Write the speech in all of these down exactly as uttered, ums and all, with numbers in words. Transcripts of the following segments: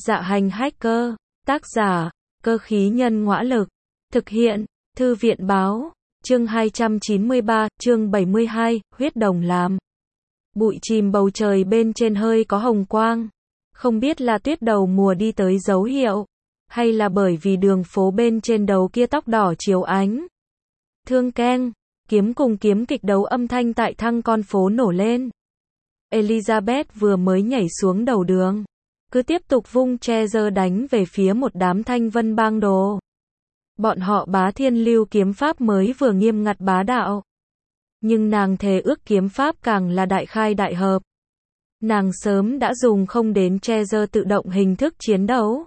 Dạ hành hacker, tác giả, cơ khí nhân ngõa lực, thực hiện, thư viện báo, chương hai trăm chín mươi ba, chương bảy mươi hai, huyết đồng làm. Bụi chìm bầu trời bên trên hơi có hồng quang, không biết là tuyết đầu mùa đi tới dấu hiệu, hay là bởi vì đường phố bên trên đầu kia tóc đỏ chiếu ánh. Thương keng, kiếm cùng kiếm kịch đấu âm thanh tại thăng con phố nổ lên. Elizabeth vừa mới nhảy xuống đầu đường, cứ tiếp tục vung Treasure đánh về phía một đám thanh vân bang đồ. Bọn họ bá thiên lưu kiếm pháp mới vừa nghiêm ngặt bá đạo. Nhưng nàng thề ước kiếm pháp càng là đại khai đại hợp. Nàng sớm đã dùng không đến Treasure tự động hình thức chiến đấu.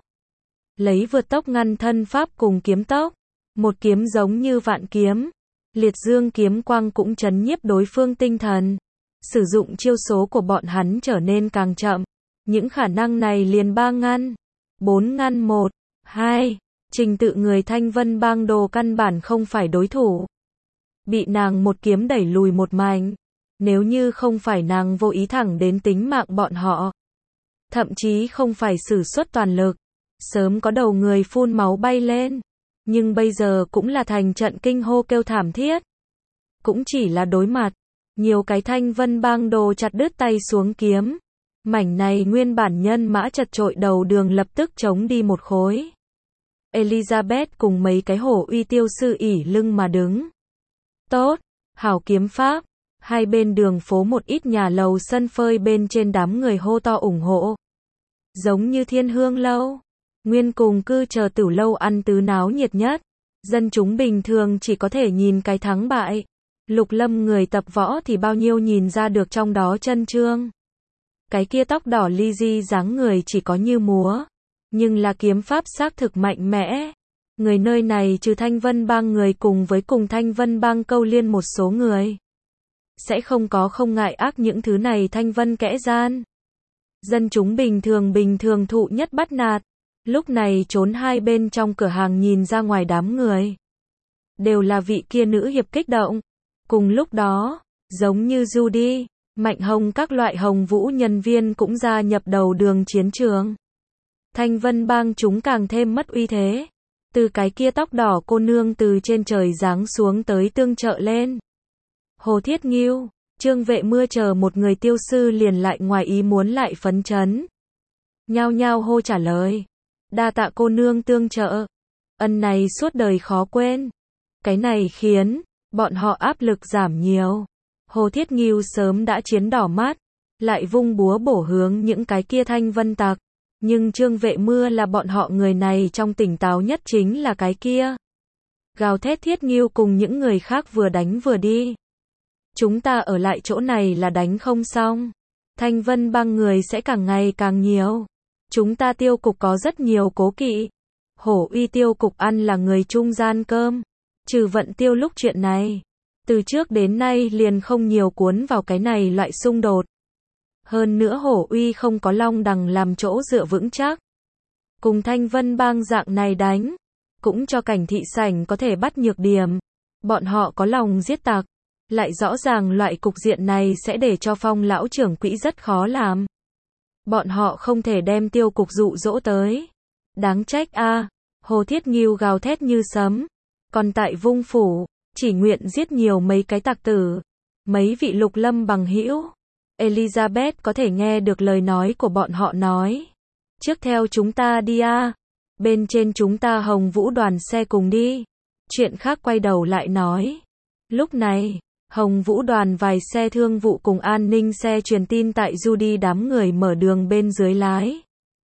Lấy vượt tốc ngăn thân pháp cùng kiếm tốc. Một kiếm giống như vạn kiếm. Liệt dương kiếm quang cũng chấn nhiếp đối phương tinh thần. Sử dụng chiêu số của bọn hắn trở nên càng chậm. Những khả năng này liền ba ngăn, bốn ngăn một, hai, trình tự người thanh vân bang đồ căn bản không phải đối thủ. Bị nàng một kiếm đẩy lùi một mảnh, nếu như không phải nàng vô ý thẳng đến tính mạng bọn họ. Thậm chí không phải sử xuất toàn lực, sớm có đầu người phun máu bay lên, nhưng bây giờ cũng là thành trận kinh hô kêu thảm thiết. Cũng chỉ là đối mặt, nhiều cái thanh vân bang đồ chặt đứt tay xuống kiếm. Mảnh này nguyên bản nhân mã chật trội đầu đường lập tức chống đi một khối. Elizabeth cùng mấy cái hổ uy tiêu sư ỉ lưng mà đứng. Tốt, hảo kiếm pháp. Hai bên đường phố một ít nhà lầu sân phơi bên trên đám người hô to ủng hộ. Giống như Thiên Hương lâu, Nguyên cùng cư chờ Tử lâu ăn tứ náo nhiệt nhất. Dân chúng bình thường chỉ có thể nhìn cái thắng bại. Lục Lâm người tập võ thì bao nhiêu nhìn ra được trong đó chân trương. Cái kia tóc đỏ Lizzie dáng người chỉ có như múa, nhưng là kiếm pháp xác thực mạnh mẽ. Người nơi này trừ Thanh Vân bang người cùng với cùng Thanh Vân bang câu liên một số người. Sẽ không có không ngại ác những thứ này Thanh Vân kẽ gian. Dân chúng bình thường bình thường thụ nhất bắt nạt. Lúc này trốn hai bên trong cửa hàng nhìn ra ngoài đám người. Đều là vị kia nữ hiệp kích động. Cùng lúc đó, giống như Judy, Mạnh Hồng các loại hồng vũ nhân viên cũng gia nhập đầu đường chiến trường. Thanh vân bang chúng càng thêm mất uy thế. Từ cái kia tóc đỏ cô nương từ trên trời giáng xuống tới tương trợ lên. Hồ Thiết Nghiêu, Trương Vệ Mưa chờ một người tiêu sư liền lại ngoài ý muốn lại phấn chấn. Nhao nhao hô trả lời. Đa tạ cô nương tương trợ. Ân này suốt đời khó quên. Cái này khiến bọn họ áp lực giảm nhiều. Hồ Thiết Nghiêu sớm đã chiến đỏ mắt, lại vung búa bổ hướng những cái kia thanh vân tặc. Nhưng Trương Vệ Mưa là bọn họ người này trong tỉnh táo nhất chính là cái kia. Gào thét Thiết Nghiêu cùng những người khác vừa đánh vừa đi. Chúng ta ở lại chỗ này là đánh không xong. Thanh vân bang người sẽ càng ngày càng nhiều. Chúng ta tiêu cục có rất nhiều cố kỵ. Hổ uy tiêu cục ăn là người trung gian cơm. Trừ vận tiêu lúc chuyện này. Từ trước đến nay liền không nhiều cuốn vào cái này loại xung đột. Hơn nữa hổ uy không có long đằng làm chỗ dựa vững chắc. Cùng thanh vân bang dạng này đánh. Cũng cho cảnh thị sảnh có thể bắt nhược điểm. Bọn họ có lòng giết tặc. Lại rõ ràng loại cục diện này sẽ để cho Phong lão trưởng quỹ rất khó làm. Bọn họ không thể đem tiêu cục dụ dỗ tới. Đáng trách a à, Hồ Thiết Nghiêu gào thét như sấm. Còn tại vung phủ, chỉ nguyện giết nhiều mấy cái tặc tử. Mấy vị Lục Lâm bằng hữu. Elizabeth có thể nghe được lời nói của bọn họ nói. Trước theo chúng ta đi a à. Bên trên chúng ta Hồng Vũ đoàn xe cùng đi. Chuyện khác quay đầu lại nói. Lúc này, Hồng Vũ đoàn vài xe thương vụ cùng an ninh xe truyền tin tại Judy đám người mở đường bên dưới lái.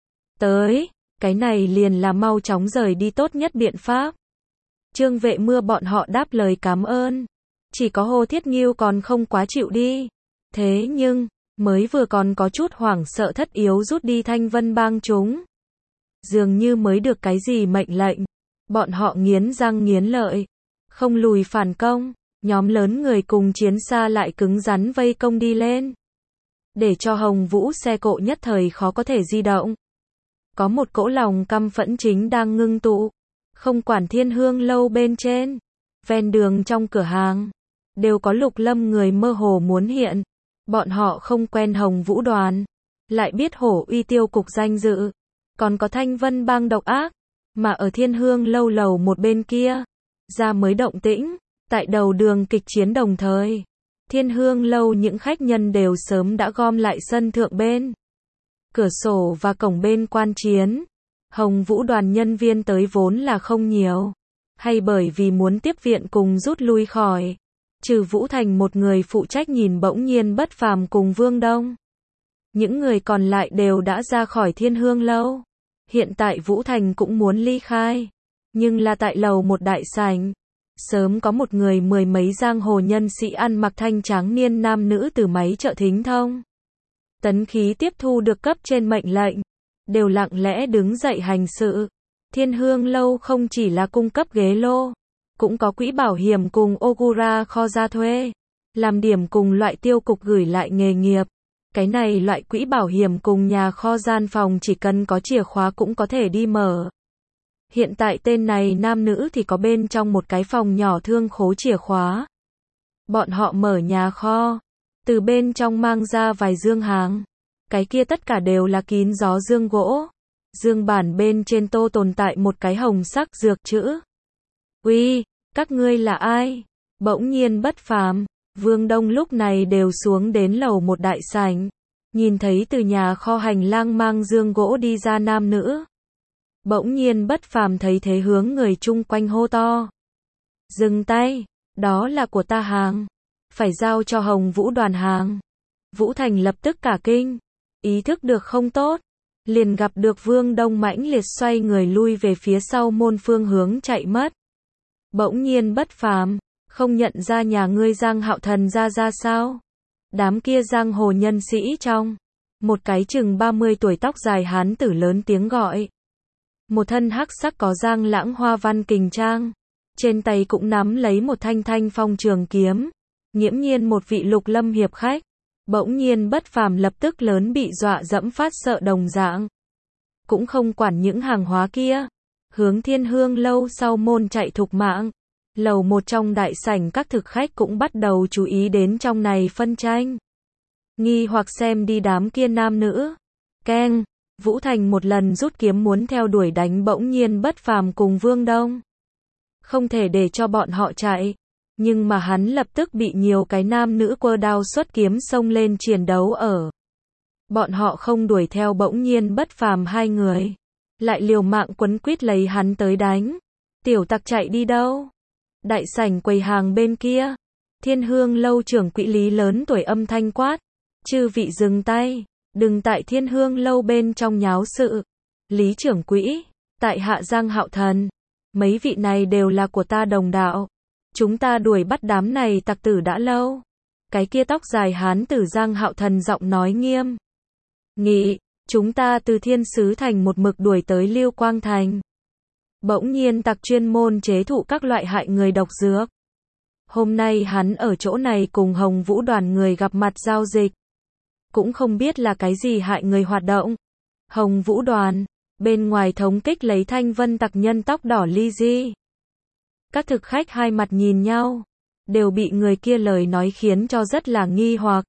Tới, cái này liền là mau chóng rời đi tốt nhất biện pháp. Trương Vệ Mưa bọn họ đáp lời cảm ơn. Chỉ có Hồ Thiết Nghiêu còn không quá chịu đi. Thế nhưng, mới vừa còn có chút hoảng sợ thất yếu rút đi thanh vân bang chúng. Dường như mới được cái gì mệnh lệnh. Bọn họ nghiến răng nghiến lợi. Không lùi phản công. Nhóm lớn người cùng chiến xa lại cứng rắn vây công đi lên. Để cho Hồng Vũ xe cộ nhất thời khó có thể di động. Có một cỗ lòng căm phẫn chính đang ngưng tụ. Không quản Thiên Hương lâu bên trên, ven đường trong cửa hàng, đều có Lục Lâm người mơ hồ muốn hiện. Bọn họ không quen Hồng Vũ đoàn, lại biết hổ uy tiêu cục danh dự. Còn có Thanh Vân bang độc ác, mà ở Thiên Hương lâu lầu một bên kia, ra mới động tĩnh, tại đầu đường kịch chiến đồng thời. Thiên Hương lâu những khách nhân đều sớm đã gom lại sân thượng bên cửa sổ và cổng bên quan chiến. Hồng Vũ đoàn nhân viên tới vốn là không nhiều, hay bởi vì muốn tiếp viện cùng rút lui khỏi. Trừ Vũ Thành một người phụ trách nhìn Bỗng Nhiên Bất Phàm cùng Vương Đông. Những người còn lại đều đã ra khỏi Thiên Hương lâu. Hiện tại Vũ Thành cũng muốn ly khai, nhưng là tại lầu một đại sảnh. Sớm có một người mười mấy giang hồ nhân sĩ ăn mặc thanh tráng niên nam nữ từ máy trợ thính thông. Tấn khí tiếp thu được cấp trên mệnh lệnh, đều lặng lẽ đứng dậy hành sự. Thiên Hương lâu không chỉ là cung cấp ghế lô, cũng có quỹ bảo hiểm cùng Ogura kho ra thuê, làm điểm cùng loại tiêu cục gửi lại nghề nghiệp. Cái này loại quỹ bảo hiểm cùng nhà kho gian phòng chỉ cần có chìa khóa cũng có thể đi mở. Hiện tại tên này nam nữ thì có bên trong một cái phòng nhỏ thương khố chìa khóa. Bọn họ mở nhà kho, từ bên trong mang ra vài dương hàng. Cái kia tất cả đều là kín gió dương gỗ. Dương bản bên trên tô tồn tại một cái hồng sắc dược chữ. Uy, các ngươi là ai? Bỗng Nhiên Bất Phàm, Vương Đông lúc này đều xuống đến lầu một đại sảnh. Nhìn thấy từ nhà kho hành lang mang dương gỗ đi ra nam nữ. Bỗng Nhiên Bất Phàm thấy thế hướng người chung quanh hô to. Dừng tay, đó là của ta hàng. Phải giao cho Hồng Vũ đoàn hàng. Vũ Thành lập tức cả kinh. Ý thức được không tốt. Liền gặp được Vương Đông mãnh liệt xoay người lui về phía sau môn phương hướng chạy mất. Bỗng Nhiên Bất Phàm, không nhận ra nhà ngươi Giang Hạo Thần ra ra sao? Đám kia giang hồ nhân sĩ trong. Một cái chừng ba mươi tuổi tóc dài hán tử lớn tiếng gọi. Một thân hắc sắc có giang lãng hoa văn kình trang. Trên tay cũng nắm lấy một thanh thanh phong trường kiếm. Nghiễm nhiên một vị lục lâm hiệp khách. Bỗng Nhiên Bất Phàm lập tức lớn bị dọa dẫm phát sợ đồng dạng. Cũng không quản những hàng hóa kia. Hướng Thiên Hương lâu sau môn chạy thục mạng. Lầu một trong đại sảnh các thực khách cũng bắt đầu chú ý đến trong này phân tranh. Nghi hoặc xem đi đám kia nam nữ. Keng, Vũ Thành một lần rút kiếm muốn theo đuổi đánh Bỗng Nhiên Bất Phàm cùng Vương Đông. Không thể để cho bọn họ chạy. Nhưng mà hắn lập tức bị nhiều cái nam nữ quơ đao xuất kiếm xông lên chiến đấu ở. Bọn họ không đuổi theo Bỗng Nhiên Bất Phàm hai người. Lại liều mạng quấn quýt lấy hắn tới đánh. Tiểu tặc chạy đi đâu? Đại sảnh quầy hàng bên kia. Thiên Hương lâu trưởng quỹ Lý lớn tuổi âm thanh quát. Chư vị dừng tay. Đừng tại Thiên Hương lâu bên trong nháo sự. Lý trưởng quỹ. Tại hạ Giang Hạo Thần. Mấy vị này đều là của ta đồng đạo. Chúng ta đuổi bắt đám này tặc tử đã lâu. Cái kia tóc dài hán tử Giang Hạo Thần giọng nói nghiêm nghị. Chúng ta từ Thiên Sứ Thành một mực đuổi tới Lưu Quang Thành. Bỗng nhiên tặc chuyên môn chế thụ các loại hại người độc dược. Hôm nay hắn ở chỗ này cùng Hồng Vũ đoàn người gặp mặt giao dịch. Cũng không biết là cái gì hại người hoạt động. Hồng Vũ đoàn, bên ngoài thống kích lấy Thanh Vân tặc nhân tóc đỏ ly di. Các thực khách hai mặt nhìn nhau, đều bị người kia lời nói khiến cho rất là nghi hoặc.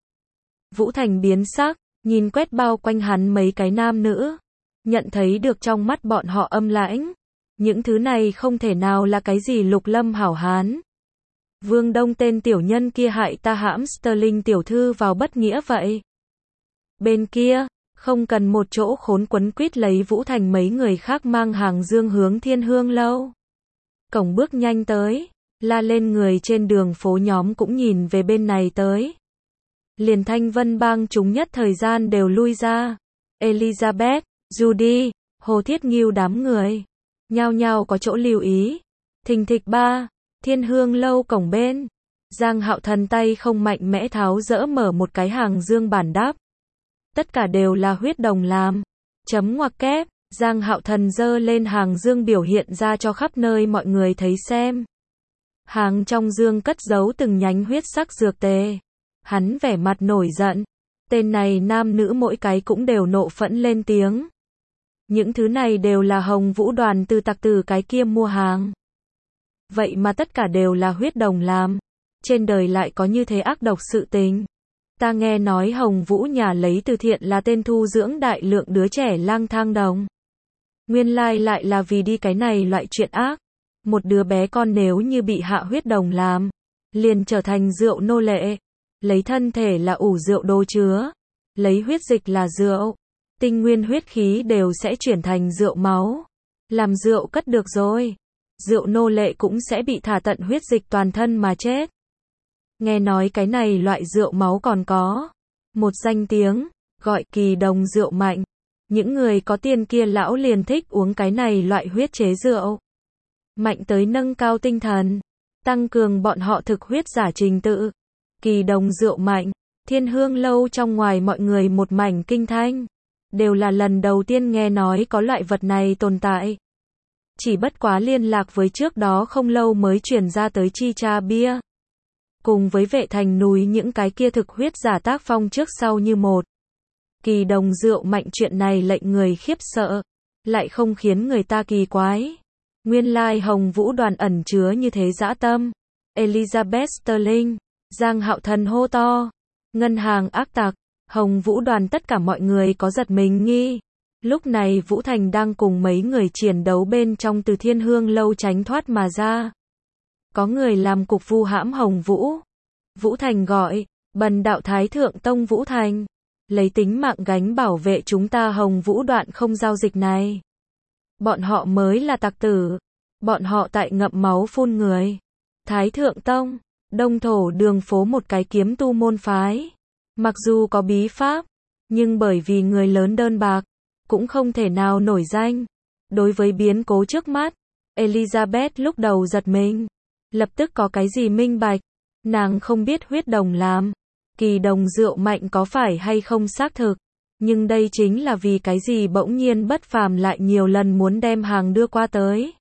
Vũ Thành biến sắc, nhìn quét bao quanh hắn mấy cái nam nữ. Nhận thấy được trong mắt bọn họ âm lãnh. Những thứ này không thể nào là cái gì lục lâm hảo hán. Vương Đông tên tiểu nhân kia hại ta hãm Sterling tiểu thư vào bất nghĩa vậy. Bên kia, không cần một chỗ khốn quấn quýt lấy Vũ Thành mấy người khác mang hàng dương hướng Thiên Hương lâu. Cổng bước nhanh tới, la lên người trên đường phố nhóm cũng nhìn về bên này tới. Liền Thanh Vân bang chúng nhất thời gian đều lui ra. Elizabeth, Judy, Hồ Thiết Ngưu đám người. Nhao nhao có chỗ lưu ý. Thình thịch ba, Thiên Hương lâu cổng bên. Giang Hạo Thần tay không mạnh mẽ tháo dỡ mở một cái hàng dương bản đáp. Tất cả đều là huyết đồng làm. Chấm ngoặc kép. Giang Hạo Thần dơ lên hàng dương biểu hiện ra cho khắp nơi mọi người thấy xem. Hàng trong dương cất giấu từng nhánh huyết sắc dược tề. Hắn vẻ mặt nổi giận. Tên này nam nữ mỗi cái cũng đều nộ phẫn lên tiếng. Những thứ này đều là Hồng Vũ đoàn từ tặc tử cái kia mua hàng. Vậy mà tất cả đều là huyết đồng làm. Trên đời lại có như thế ác độc sự tình. Ta nghe nói Hồng Vũ nhà lấy từ thiện là tên thu dưỡng đại lượng đứa trẻ lang thang đồng. Nguyên lai lại là vì đi cái này loại chuyện ác. Một đứa bé con nếu như bị hạ huyết đồng làm, liền trở thành rượu nô lệ. Lấy thân thể là ủ rượu đồ chứa, lấy huyết dịch là rượu, tinh nguyên huyết khí đều sẽ chuyển thành rượu máu. Làm rượu cất được rồi, rượu nô lệ cũng sẽ bị thả tận huyết dịch toàn thân mà chết. Nghe nói cái này loại rượu máu còn có một danh tiếng, gọi kỳ đồng rượu mạnh. Những người có tiền kia lão liền thích uống cái này loại huyết chế rượu. Mạnh tới nâng cao tinh thần, tăng cường bọn họ thực huyết giả trình tự. Kỳ đồng rượu mạnh, Thiên Hương lâu trong ngoài mọi người một mảnh kinh thanh. Đều là lần đầu tiên nghe nói có loại vật này tồn tại. Chỉ bất quá liên lạc với trước đó không lâu mới truyền ra tới chi cha bia. Cùng với vệ thành núi những cái kia thực huyết giả tác phong trước sau như một. Kỳ đồng rượu mạnh chuyện này lệnh người khiếp sợ, lại không khiến người ta kỳ quái. Nguyên lai Hồng Vũ đoàn ẩn chứa như thế dã tâm. Elizabeth Sterling, Giang Hạo Thần hô to. Ngân hàng ác tặc, Hồng Vũ đoàn tất cả mọi người có giật mình nghi. Lúc này Vũ Thành đang cùng mấy người chiến đấu bên trong từ Thiên Hương lâu tránh thoát mà ra. Có người làm cục vu hãm Hồng Vũ. Vũ Thành gọi, bần đạo Thái Thượng Tông Vũ Thành. Lấy tính mạng gánh bảo vệ chúng ta Hồng Vũ đoạn không giao dịch này. Bọn họ mới là tặc tử. Bọn họ tại ngậm máu phun người. Thái Thượng Tông, Đông Thổ Đường phố một cái kiếm tu môn phái. Mặc dù có bí pháp, nhưng bởi vì người lớn đơn bạc, cũng không thể nào nổi danh. Đối với biến cố trước mắt, Elizabeth lúc đầu giật mình. Lập tức có cái gì minh bạch. Nàng không biết huyết đồng làm. Kỳ đồng rượu mạnh có phải hay không xác thực. Nhưng đây chính là vì cái gì bỗng nhiên bất phàm lại nhiều lần muốn đem hàng đưa qua tới.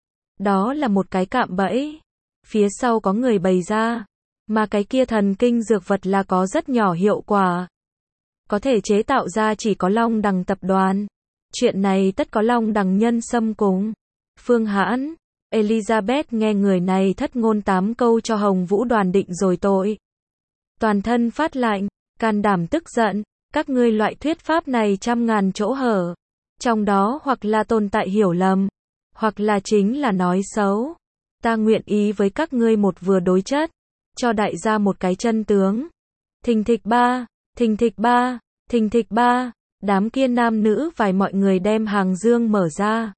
Đó là một cái cạm bẫy. Phía sau có người bày ra. Mà cái kia thần kinh dược vật là có rất nhỏ hiệu quả. Có thể chế tạo ra chỉ có Long Đằng tập đoàn. Chuyện này tất có Long Đằng nhân xâm cùng. Phương Hãn, Elizabeth nghe người này thất ngôn tám câu cho Hồng Vũ đoàn định rồi tội. Toàn thân phát lạnh, can đảm tức giận. Các ngươi loại thuyết pháp này trăm ngàn chỗ hở. Trong đó hoặc là tồn tại hiểu lầm, hoặc là chính là nói xấu. Ta nguyện ý với các ngươi một vừa đối chất, cho đại gia một cái chân tướng. Thình thịch ba, thình thịch ba, thình thịch ba, đám kia nam nữ vài mọi người đem hàng dương mở ra.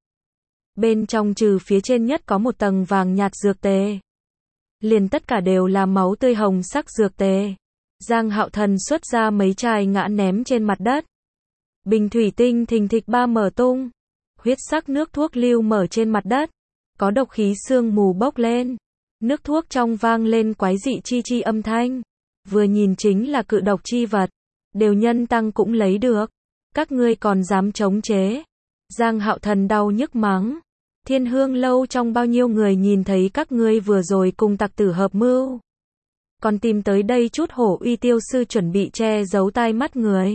Bên trong trừ phía trên nhất có một tầng vàng nhạt dược tề. Liền tất cả đều là máu tươi hồng sắc dược tề. Giang Hạo Thần xuất ra mấy chai ngã ném trên mặt đất. Bình thủy tinh thình thịch ba mở tung. Huyết sắc nước thuốc lưu mở trên mặt đất. Có độc khí sương mù bốc lên. Nước thuốc trong vang lên quái dị chi chi âm thanh. Vừa nhìn chính là cự độc chi vật. Đều nhân tăng cũng lấy được. Các ngươi còn dám chống chế. Giang Hạo Thần đau nhức mắng. Thiên Hương lâu trong bao nhiêu người nhìn thấy các ngươi vừa rồi cùng tặc tử hợp mưu. Còn tìm tới đây chút hổ uy tiêu sư chuẩn bị che giấu tai mắt người.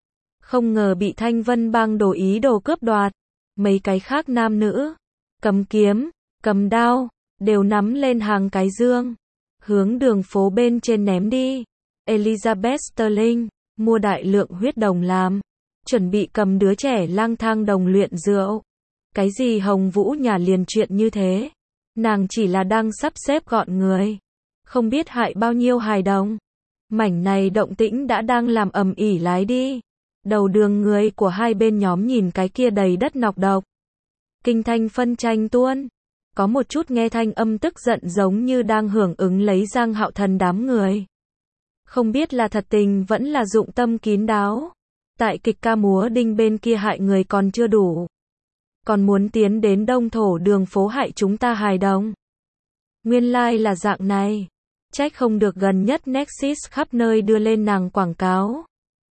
Không ngờ bị Thanh Vân bang đồ ý đồ cướp đoạt. Mấy cái khác nam nữ, cầm kiếm, cầm đao, đều nắm lên hàng cái dương. Hướng đường phố bên trên ném đi. Elizabeth Sterling, mua đại lượng huyết đồng làm. Chuẩn bị cầm đứa trẻ lang thang đồng luyện rượu. Cái gì Hồng Vũ nhà liền chuyện như thế. Nàng chỉ là đang sắp xếp gọn người. Không biết hại bao nhiêu hài đồng. Mảnh này động tĩnh đã đang làm ầm ĩ lái đi. Đầu đường người của hai bên nhóm nhìn cái kia đầy đất nọc độc. Kinh thanh phân tranh tuôn. Có một chút nghe thanh âm tức giận giống như đang hưởng ứng lấy Giang Hạo Thần đám người. Không biết là thật tình vẫn là dụng tâm kín đáo. Tại kịch ca múa đinh bên kia hại người còn chưa đủ. Còn muốn tiến đến Đông Thổ đường phố hại chúng ta hài đồng. Nguyên lai là dạng này. Trách không được gần nhất Nexus khắp nơi đưa lên nàng quảng cáo.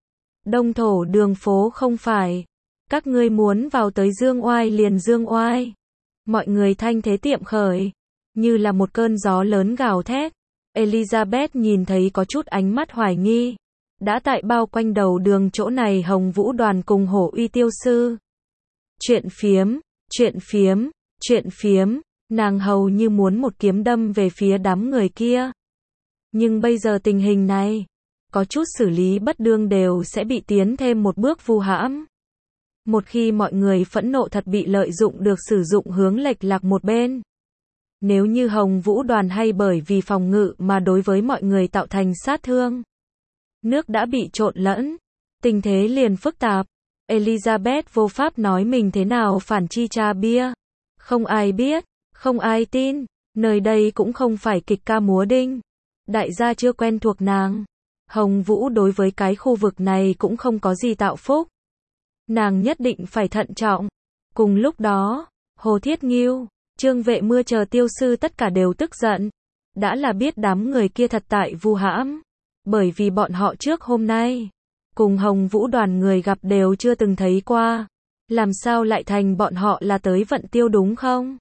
Đông Thổ đường phố không phải. Các ngươi muốn vào tới dương oai liền dương oai. Mọi người thanh thế tiệm khởi. Như là một cơn gió lớn gào thét. Elizabeth nhìn thấy có chút ánh mắt hoài nghi. Đã tại bao quanh đầu đường chỗ này Hồng Vũ đoàn cùng hổ uy tiêu sư. Chuyện phiếm, chuyện phiếm, chuyện phiếm. Nàng hầu như muốn một kiếm đâm về phía đám người kia. Nhưng bây giờ tình hình này, có chút xử lý bất đương đều sẽ bị tiến thêm một bước vu hãm. Một khi mọi người phẫn nộ thật bị lợi dụng được sử dụng hướng lệch lạc một bên. Nếu như Hồng Vũ đoàn hay bởi vì phòng ngự mà đối với mọi người tạo thành sát thương. Nước đã bị trộn lẫn. Tình thế liền phức tạp. Elizabeth vô pháp nói mình thế nào phản chi cha bia. Không ai biết, không ai tin. Nơi đây cũng không phải kịch ca múa đinh. Đại gia chưa quen thuộc nàng. Hồng Vũ đối với cái khu vực này cũng không có gì tạo phúc. Nàng nhất định phải thận trọng. Cùng lúc đó, Hồ Thiết Ngưu, Trương Vệ Mưa chờ tiêu sư tất cả đều tức giận. Đã là biết đám người kia thật tại vu hãm. Bởi vì bọn họ trước hôm nay, cùng Hồng Vũ đoàn người gặp đều chưa từng thấy qua. Làm sao lại thành bọn họ là tới vận tiêu đúng không?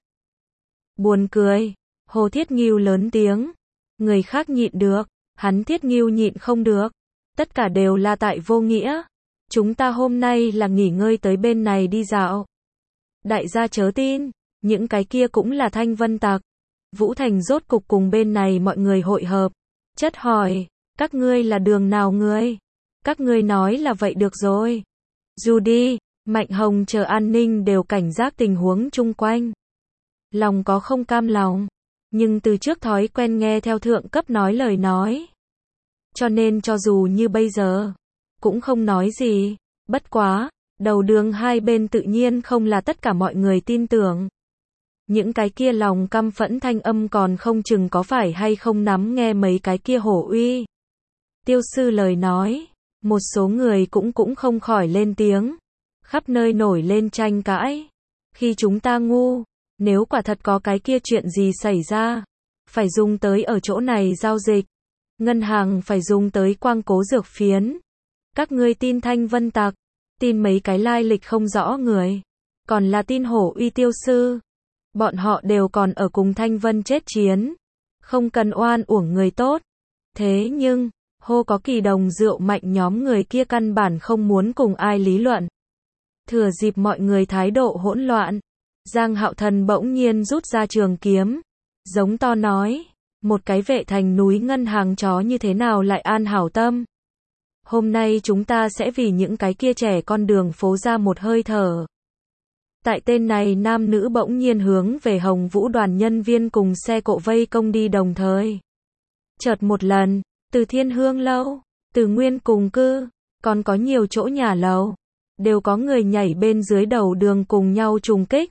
Buồn cười. Hồ Thiết Ngưu lớn tiếng. Người khác nhịn được. Hắn Thiết Ngưu nhịn không được. Tất cả đều là tại vô nghĩa. Chúng ta hôm nay là nghỉ ngơi tới bên này đi dạo. Đại gia chớ tin. Những cái kia cũng là thanh vân tặc. Vũ Thành rốt cục cùng bên này mọi người hội hợp. Chất hỏi. Các ngươi là đường nào người? Các ngươi nói là vậy được rồi. Judy, Mạnh Hồng chờ an ninh đều cảnh giác tình huống chung quanh. Lòng có không cam lòng. Nhưng từ trước thói quen nghe theo thượng cấp nói lời nói. Cho nên cho dù như bây giờ, cũng không nói gì. Bất quá, đầu đường hai bên tự nhiên không là tất cả mọi người tin tưởng. Những cái kia lòng căm phẫn thanh âm còn không chừng có phải hay không nắm nghe mấy cái kia hổ uy. Tiêu sư lời nói, một số người cũng cũng không khỏi lên tiếng. Khắp nơi nổi lên tranh cãi. Khi chúng ta ngu, nếu quả thật có cái kia chuyện gì xảy ra, phải dùng tới ở chỗ này giao dịch. Ngân hàng phải dùng tới quang cố dược phiến. Các ngươi tin thanh vân tặc, tin mấy cái lai lịch không rõ người, còn là tin hổ uy tiêu sư. Bọn họ đều còn ở cùng thanh vân chết chiến. Không cần oan uổng người tốt. Thế nhưng, hô có kỳ đồng rượu mạnh nhóm người kia căn bản không muốn cùng ai lý luận. Thừa dịp mọi người thái độ hỗn loạn, Giang Hạo Thần bỗng nhiên rút ra trường kiếm, giống to nói, một cái vệ thành núi ngân hàng chó như thế nào lại an hảo tâm. Hôm nay chúng ta sẽ vì những cái kia trẻ con đường phố ra một hơi thở. Tại tên này nam nữ bỗng nhiên hướng về Hồng Vũ đoàn nhân viên cùng xe cộ vây công đi đồng thời. Chợt một lần, từ Thiên Hương lâu, từ Nguyên cùng cư, còn có nhiều chỗ nhà lầu, đều có người nhảy bên dưới đầu đường cùng nhau trùng kích.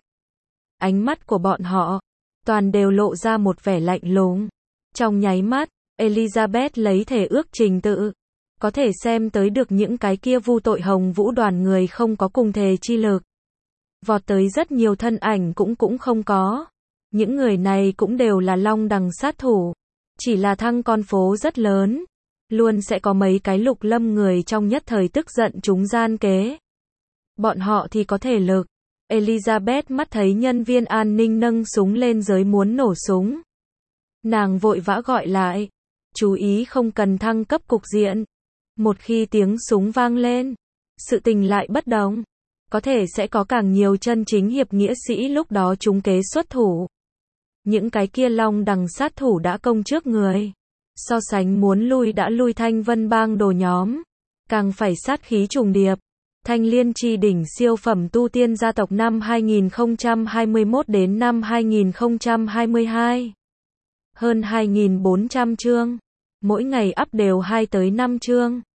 Ánh mắt của bọn họ, toàn đều lộ ra một vẻ lạnh lùng. Trong nháy mắt, Elizabeth lấy thể ước trình tự, có thể xem tới được những cái kia vu tội Hồng Vũ đoàn người không có cùng thể chi lực. Vọt tới rất nhiều thân ảnh cũng cũng không có. Những người này cũng đều là long đằng sát thủ. Chỉ là thăng con phố rất lớn. Luôn sẽ có mấy cái lục lâm người trong nhất thời tức giận chúng gian kế. Bọn họ thì có thể lực. Elizabeth mắt thấy nhân viên an ninh nâng súng lên giới muốn nổ súng. Nàng vội vã gọi lại. Chú ý không cần thăng cấp cục diện. Một khi tiếng súng vang lên, sự tình lại bất đồng. Có thể sẽ có càng nhiều chân chính hiệp nghĩa sĩ lúc đó chúng kế xuất thủ. Những cái kia long đằng sát thủ đã công trước người. So sánh muốn lui đã lui Thanh Vân bang đồ nhóm. Càng phải sát khí trùng điệp. Thanh Liên chi đỉnh siêu phẩm tu tiên gia tộc năm hai nghìn không trăm hai mươi mốt đến năm hai nghìn không trăm hai mươi hai. Hơn hai nghìn bốn trăm chương. Mỗi ngày up đều hai tới năm chương.